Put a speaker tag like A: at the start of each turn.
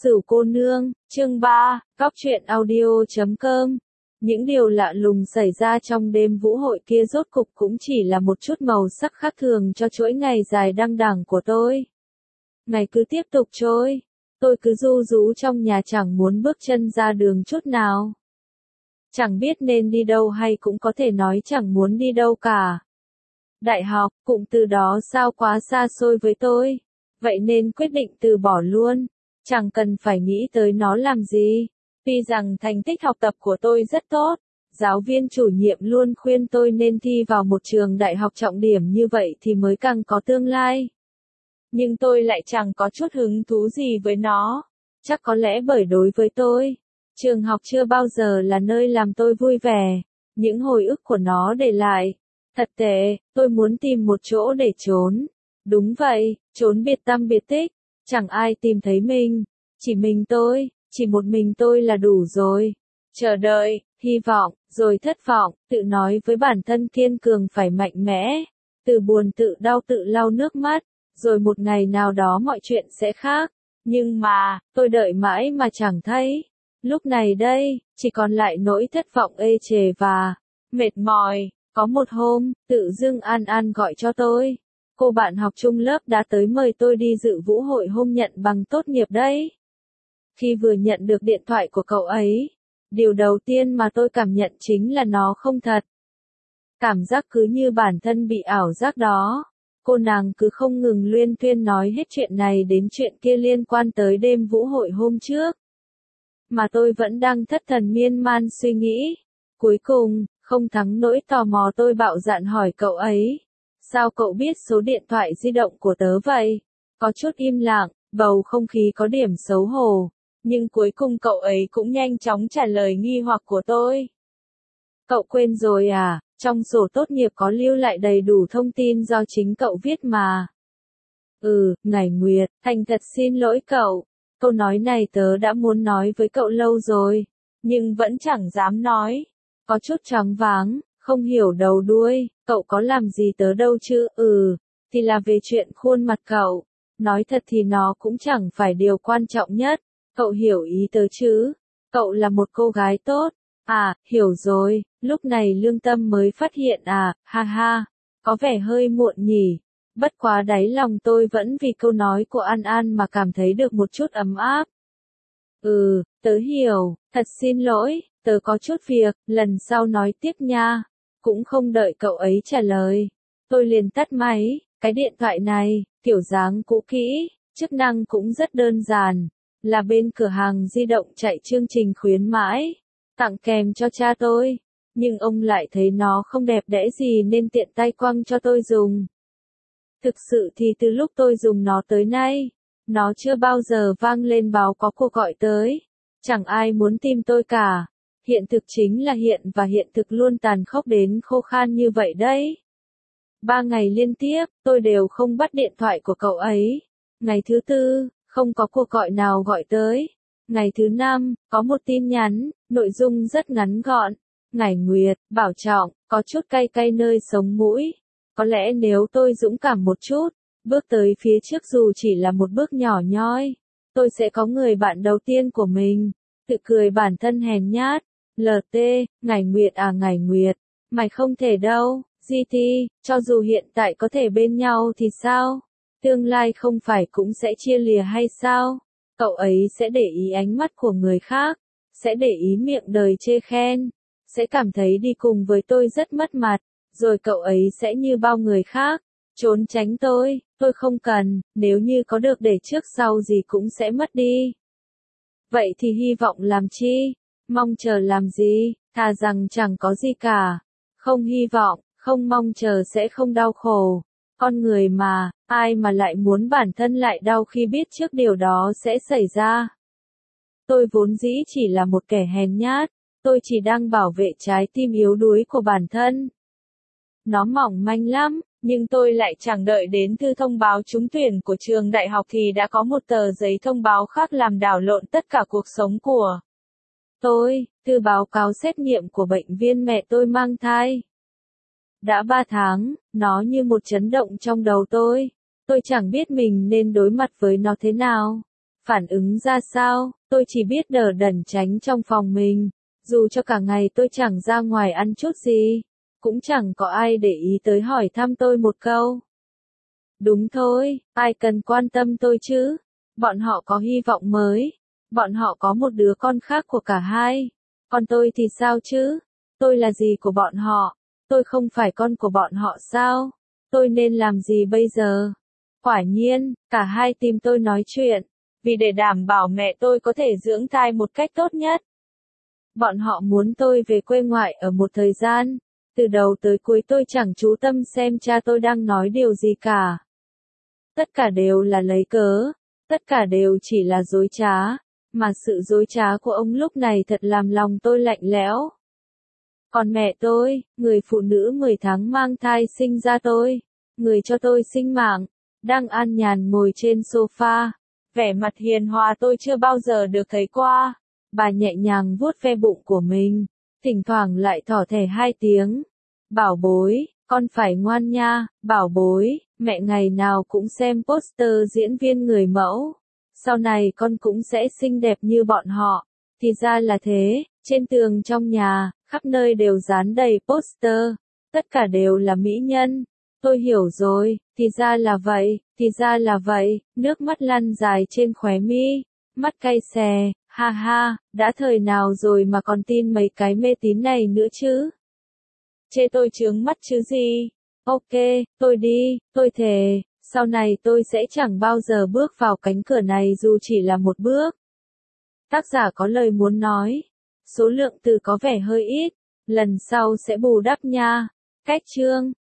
A: Sửu cô nương, chương 3, Góc truyện audio.com. Những điều lạ lùng xảy ra trong đêm vũ hội kia rốt cục cũng chỉ là một chút màu sắc khác thường cho chuỗi ngày dài đăng đẳng của tôi. Ngày cứ tiếp tục trôi, tôi cứ ru rú trong nhà chẳng muốn bước chân ra đường chút nào. Chẳng biết nên đi đâu hay cũng có thể nói chẳng muốn đi đâu cả. Đại học, cụm từ đó sao quá xa xôi với tôi, vậy nên quyết định từ bỏ luôn. Chẳng cần phải nghĩ tới nó làm gì. Tuy rằng thành tích học tập của tôi rất tốt, giáo viên chủ nhiệm luôn khuyên tôi nên thi vào một trường đại học trọng điểm như vậy thì mới càng có tương lai. Nhưng tôi lại chẳng có chút hứng thú gì với nó. Chắc có lẽ bởi đối với tôi, trường học chưa bao giờ là nơi làm tôi vui vẻ. Những hồi ức của nó để lại thật tệ, tôi muốn tìm một chỗ để trốn. Đúng vậy, trốn biệt tăm biệt tích. Chẳng ai tìm thấy mình, chỉ mình tôi, chỉ một mình tôi là đủ rồi. Chờ đợi, hy vọng, rồi thất vọng, tự nói với bản thân kiên cường phải mạnh mẽ, từ buồn tự đau tự lau nước mắt, rồi một ngày nào đó mọi chuyện sẽ khác. Nhưng mà, tôi đợi mãi mà chẳng thấy. Lúc này đây, chỉ còn lại nỗi thất vọng ê chề và mệt mỏi. Có một hôm, tự dưng An An gọi cho tôi. Cô bạn học chung lớp đã tới mời tôi đi dự vũ hội hôm nhận bằng tốt nghiệp đấy. Khi vừa nhận được điện thoại của cậu ấy, điều đầu tiên mà tôi cảm nhận chính là nó không thật. Cảm giác cứ như bản thân bị ảo giác đó. Cô nàng cứ không ngừng luyên thuyên nói hết chuyện này đến chuyện kia liên quan tới đêm vũ hội hôm trước. Mà tôi vẫn đang thất thần miên man suy nghĩ. Cuối cùng, không thắng nỗi tò mò tôi bạo dạn hỏi cậu ấy. Sao cậu biết số điện thoại di động của tớ vậy? Có chút im lặng, bầu không khí có điểm xấu hổ. Nhưng cuối cùng cậu ấy cũng nhanh chóng trả lời nghi hoặc của tôi. Cậu quên rồi à, trong sổ tốt nghiệp có lưu lại đầy đủ thông tin do chính cậu viết mà. Ngải Nguyệt, thành thật xin lỗi cậu. Câu nói này tớ đã muốn nói với cậu lâu rồi, nhưng vẫn chẳng dám nói. Có chút choáng váng. Không hiểu đầu đuôi, cậu có làm gì tớ đâu chứ, thì là về chuyện khuôn mặt cậu. Nói thật thì nó cũng chẳng phải điều quan trọng nhất, cậu hiểu ý tớ chứ, cậu là một cô gái tốt. À, hiểu rồi, lúc này lương tâm mới phát hiện à, ha ha, có vẻ hơi muộn nhỉ. Bất quá đáy lòng tôi vẫn vì câu nói của An An mà cảm thấy được một chút ấm áp. Tớ hiểu, thật xin lỗi, tớ có chút việc, lần sau nói tiếp nha. Cũng không đợi cậu ấy trả lời, tôi liền tắt máy. Cái điện thoại này, kiểu dáng cũ kỹ, chức năng cũng rất đơn giản, là bên cửa hàng di động chạy chương trình khuyến mãi, tặng kèm cho cha tôi, nhưng ông lại thấy nó không đẹp đẽ gì nên tiện tay quăng cho tôi dùng. Thực sự thì từ lúc tôi dùng nó tới nay, nó chưa bao giờ vang lên báo có cuộc gọi tới, chẳng ai muốn tìm tôi cả. Hiện thực chính là hiện thực luôn tàn khốc đến khô khan như vậy đấy. 3 ngày liên tiếp, tôi đều không bắt điện thoại của cậu ấy. Ngày thứ 4, không có cuộc gọi nào gọi tới. Ngày thứ 5, có một tin nhắn, nội dung rất ngắn gọn. Ngải Nguyệt, bảo trọng, có chút cay cay nơi sống mũi. Có lẽ nếu tôi dũng cảm một chút, bước tới phía trước dù chỉ là một bước nhỏ nhoi, tôi sẽ có người bạn đầu tiên của mình. Tự cười bản thân hèn nhát. LT, Ngải Nguyệt à Ngải Nguyệt, mày không thể đâu, GT, cho dù hiện tại có thể bên nhau thì sao? Tương lai không phải cũng sẽ chia lìa hay sao? Cậu ấy sẽ để ý ánh mắt của người khác, sẽ để ý miệng đời chê khen, sẽ cảm thấy đi cùng với tôi rất mất mặt, rồi cậu ấy sẽ như bao người khác, trốn tránh tôi không cần, nếu như có được để trước sau gì cũng sẽ mất đi. Vậy thì hy vọng làm chi? Mong chờ làm gì, thà rằng chẳng có gì cả. Không hy vọng, không mong chờ sẽ không đau khổ. Con người mà, ai mà lại muốn bản thân lại đau khi biết trước điều đó sẽ xảy ra. Tôi vốn dĩ chỉ là một kẻ hèn nhát, tôi chỉ đang bảo vệ trái tim yếu đuối của bản thân. Nó mỏng manh lắm, nhưng tôi lại chẳng đợi đến thư thông báo trúng tuyển của trường đại học thì đã có một tờ giấy thông báo khác làm đảo lộn tất cả cuộc sống của tôi. Từ báo cáo xét nghiệm của bệnh viên mẹ tôi mang thai. Đã 3 tháng, nó như một chấn động trong đầu tôi. Tôi chẳng biết mình nên đối mặt với nó thế nào. Phản ứng ra sao, tôi chỉ biết đờ đẫn tránh trong phòng mình. Dù cho cả ngày tôi chẳng ra ngoài ăn chút gì, cũng chẳng có ai để ý tới hỏi thăm tôi một câu. Đúng thôi, ai cần quan tâm tôi chứ? Bọn họ có hy vọng mới. Bọn họ có một đứa con khác của cả hai. Còn tôi thì sao chứ? Tôi là gì của bọn họ? Tôi không phải con của bọn họ sao? Tôi nên làm gì bây giờ? Quả nhiên, cả hai tìm tôi nói chuyện. Vì để đảm bảo mẹ tôi có thể dưỡng thai một cách tốt nhất. Bọn họ muốn tôi về quê ngoại ở một thời gian. Từ đầu tới cuối tôi chẳng chú tâm xem cha tôi đang nói điều gì cả. Tất cả đều là lấy cớ. Tất cả đều chỉ là dối trá. Mà sự dối trá của ông lúc này thật làm lòng tôi lạnh lẽo. Còn mẹ tôi, người phụ nữ 10 tháng mang thai sinh ra tôi, người cho tôi sinh mạng, đang an nhàn ngồi trên sofa. Vẻ mặt hiền hòa tôi chưa bao giờ được thấy qua. Bà nhẹ nhàng vuốt ve bụng của mình, thỉnh thoảng lại thỏ thẻ 2 tiếng. Bảo bối, con phải ngoan nha, bảo bối, mẹ ngày nào cũng xem poster diễn viên người mẫu. Sau này con cũng sẽ xinh đẹp như bọn họ. Thì ra là thế, trên tường trong nhà, khắp nơi đều dán đầy poster. Tất cả đều là mỹ nhân. Tôi hiểu rồi, thì ra là vậy, thì ra là vậy, nước mắt lăn dài trên khóe mi, mắt cay xè, ha ha, đã thời nào rồi mà còn tin mấy cái mê tín này nữa chứ? Chê tôi chướng mắt chứ gì? Ok, tôi đi, tôi thề, sau này tôi sẽ chẳng bao giờ bước vào cánh cửa này dù chỉ là một bước. Tác giả có lời muốn nói, số lượng từ có vẻ hơi ít, lần sau sẽ bù đắp nha. Cách chương